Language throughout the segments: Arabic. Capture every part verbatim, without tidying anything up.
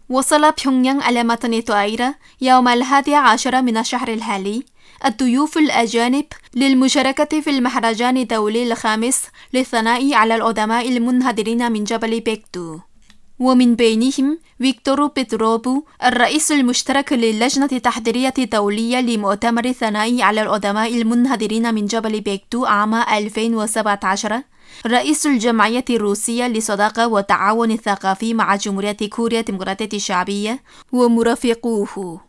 وصل بيونغيانغ على متن طائرة يوم الحادي عشر من الشهر الحالي الضيوف الأجانب للمشاركة في المهرجان الدولي الخامس للثناء على القدماء المنحدرين من جبل بيكدو، ومن بينهم فيكتور بيتروفو الرئيس المشترك للجنة التحضيرية الدولية لمؤتمر الثناء على القدماء المنحدرين من جبل بيكدو عام ألفين وسبعة عشر، رئيس الجمعية الروسية للصداقة والتعاون الثقافي مع جمهورية كوريا الديمقراطية الشعبية ومرافقوه،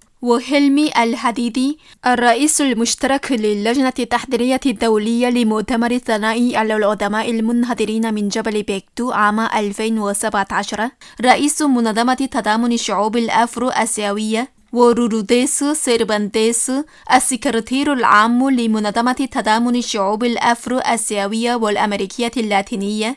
وهلمي الحديدي الرئيس المشترك للجنة التحضيرية الدولية لمؤتمر الثناء على القدماء المنحدرين من جبل بيكدو عام ألفين وسبعة عشر، رئيس منظمة تضامن الشعوب الأفرو آسيوية، وروديس سيربانتيس السكرتير العام لمنظمة تضامن الشعوب الأفرو آسيوية والأمريكية اللاتينية،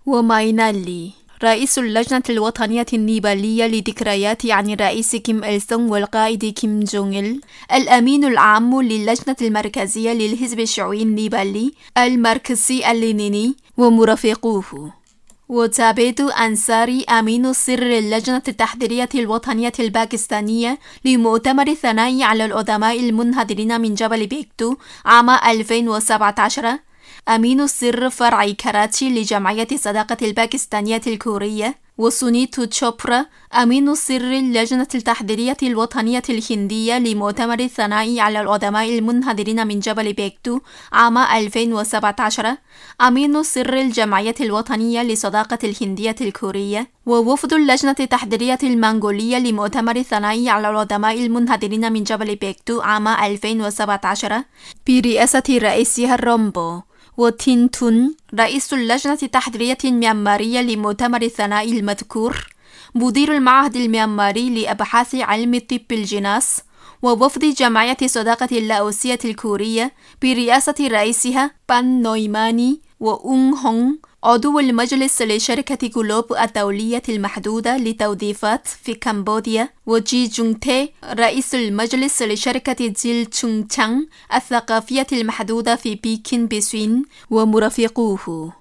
وماينالي رئيس اللجنة الوطنية النيبالية لذكريات عن الرئيس كيم إل سونغ والقائد كيم جونغ إل، الأمين العام للجنة المركزية للحزب الشيوعي النيبالي الماركسي اللينيني ومرافقوه، وتابيت أنصاري أمين السر اللجنة التحضيرية الوطنية الباكستانية لمؤتمر الثناء على القدماء المنحدرين من جبل بيكدو عام ألفين وسبعة عشر، أمين السر فرع كراتشي لجمعية الصداقة الباكستانية الكورية، وسونيتو تشوبرا أمين السر اللجنة التحضيرية الوطنية الهندية لمؤتمر الثناء على القدماء المنحدرين من جبل بيكدو عام ألفين وسبعة عشر، أمين السر الجمعية الوطنية للصداقة الهندية الكورية، ووفد اللجنة التحضيرية المنغولية لمؤتمر الثناء على القدماء المنحدرين من جبل بيكدو عام ألفين وسبعة عشر برئاسة رئيسها الرومبو، وتين تون رئيس اللجنة التحضيرية الميانمارية لمؤتمر الثناء المذكور، مدير المعهد الميانماري لأبحاث علم طب الجناس، ووفد جمعية الصداقة اللاوسية الكورية برئاسة رئيسها بان نويماني، وأون هونغ عضو المجلس لشركة جلوب الدولية المحدودة للتوظيفات في كمبوديا، وجي جونغ تي رئيس المجلس لشركة جيل تشونغ تشانغ الثقافية المحدودة في بكين بسوين ومرافقوه،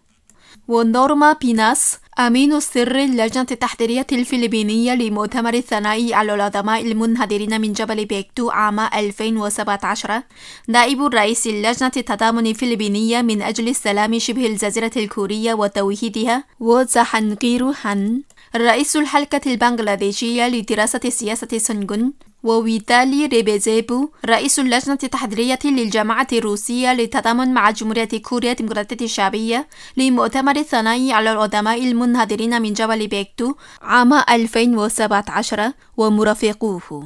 ونورما بيناس أمين السر اللجنة التحضيرية الفلبينية لمؤتمر الثناء على القدماء المنحدرين من جبل بيكدو عام ألفين وسبعة عشر، نائب رئيس اللجنة التضامن الفلبينية من أجل السلام شبه الجزيرة الكورية وتوحيدها، وزهانغير هان رئيس الحلقة البنغلاديشية لدراسة سياسة سنغون، وفيتالي ريبيزيبو رئيس اللجنة التحضيرية للجامعة الروسية للتضامن مع جمهورية كوريا الديمقراطية الشعبية لمؤتمر الثناء على القدماء المنحدرين من جبل بيكدو عام ألفين وسبعة عشر ومرافقوه،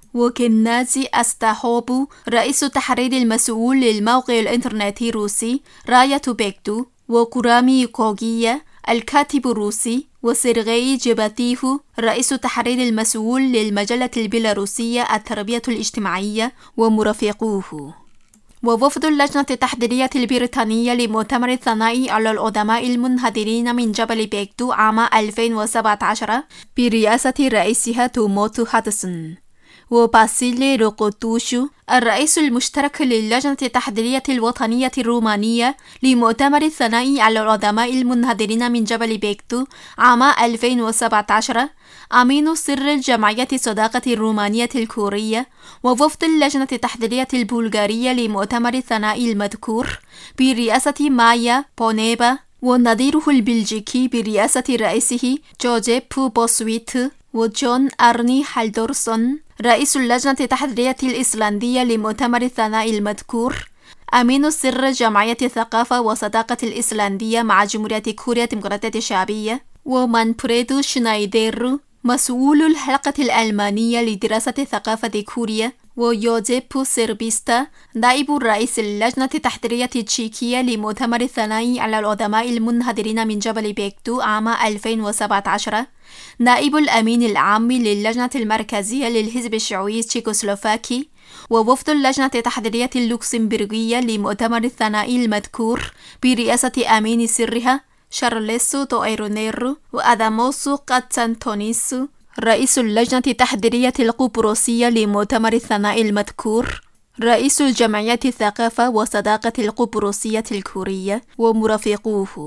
وكنازي أستاهوبو رئيس التحرير المسؤول للموقع الإنترنتي الروسي راية بيكدو، وكورامي كوغيا الكاتب الروسي، وسيرغي جيباتيف رئيس التحرير المسؤول للمجلة البيلاروسية التربية الاجتماعية ومرافقوه، ووفد اللجنة التحضيرية البريطانية لمؤتمر الثناء على القدماء المنحدرين من جبل بيكدو عام ألفين وسبعة عشر برئاسة رئيسها توموتو هادسون، وباسيلي روكوتوشو الرئيس المشترك للجنة التحضيرية الوطنية الرومانية لمؤتمر الثناء على القدماء المنحدرين من جبل بيكدو عام ألفين وسبعة عشر، أمين سر الجمعية الصداقة الرومانية الكورية، ووفد اللجنة التحضيرية البلغارية لمؤتمر الثناء المذكور برئاسة مايا بونيبا، ونظيره البلجيكي برئاسة رئيسه جوزيف بوسويت، وجون أرني هالدورسون رئيس اللجنة التحضيرية الإسلندية لمؤتمر الثناء المذكور، أمين سر جمعية الثقافة والصداقة الإسلندية مع جمهورية كوريا الديمقراطية الشعبية، ومانفريدو شنايدير مسؤول الحلقة الألمانية لدراسة ثقافة كوريا، ويوزيف سيربيستا نائب رئيس اللجنة التحضيرية التشيكية لمؤتمر الثناء على القدماء المنحدرين من جبل بيكدو عام ألفين وسبعة عشر، نائب الأمين العام للجنة المركزية للحزب الشيوعي التشيكوسلوفاكي، ووفد اللجنة التحضيرية اللوكسمبورغية لمؤتمر الثناء المذكور برئاسة أمين سرها شارليسو تويرونيرو، وأداموسو كاتسانتونيسو رئيس اللجنة التحضيرية القبرصية لمؤتمر الثناء المذكور، رئيس الجمعية الثقافة والصداقة القبرصية الكورية ومرافقوه،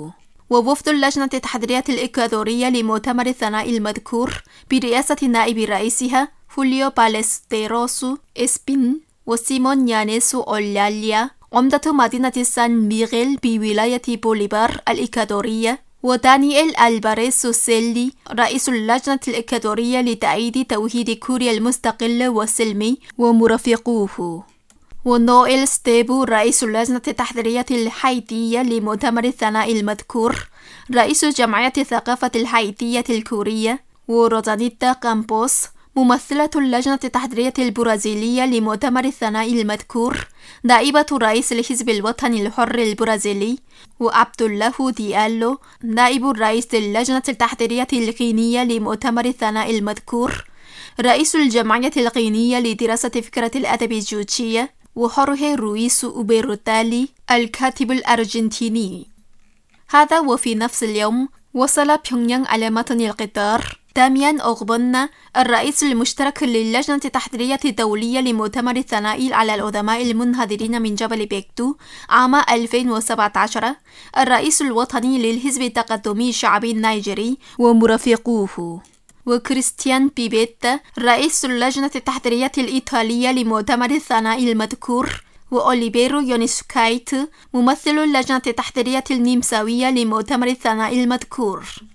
ووفد اللجنة التحضيرية الإكوادورية لمؤتمر الثناء المذكور برئاسة نائب رئيسها فوليو باليستيروس إسبين وسيمون يانيسو أولياليا عمدة مدينة سان ميغيل بولاية بوليفار الإكوادورية، ودانييل ألفاريز سيلي رئيس اللجنة الإكوادورية لتأييد توحيد كوريا المستقلة والسلمي ومرافقوه، ونويل ستيبو رئيس اللجنة التحضيرية الحيثية لمؤتمر الثناء المذكور، رئيس جمعية الثقافة الحيثية الكورية، وروزانيتا كامبوس ممثلة اللجنة التحضيرية البرازيلية لمؤتمر الثناء المذكور، نائبة رئيس الحزب الوطني الحر البرازيلي، وعبد الله ديالو نائب رئيس اللجنة التحضيرية الغينية لمؤتمر الثناء المذكور، رئيس الجمعية الغينية لدراسة فكرة الأدب الجوتشية، وخورهي رويس أوبيروتالي الكاتب الأرجنتيني. هذا وفي نفس اليوم وصل بيونغيانغ على متن القطار داميان أوغبونا الرئيس المشترك للجنة التحضيرية الدولية لمؤتمر الثناء على الأدماء المنهدرين من جبل بيكتو عام ألفين وسبعة عشر، الرئيس الوطني للحزب التقدمي الشعبي النيجيري ومرافقوه، وكريستيان بيبيتا رئيس اللجنة التحضيرية الإيطالية لمؤتمر الثناء المذكور، وأوليفيرو يونيسكايت ممثل اللجنة التحضيرية النمساوية لمؤتمر الثناء المذكور.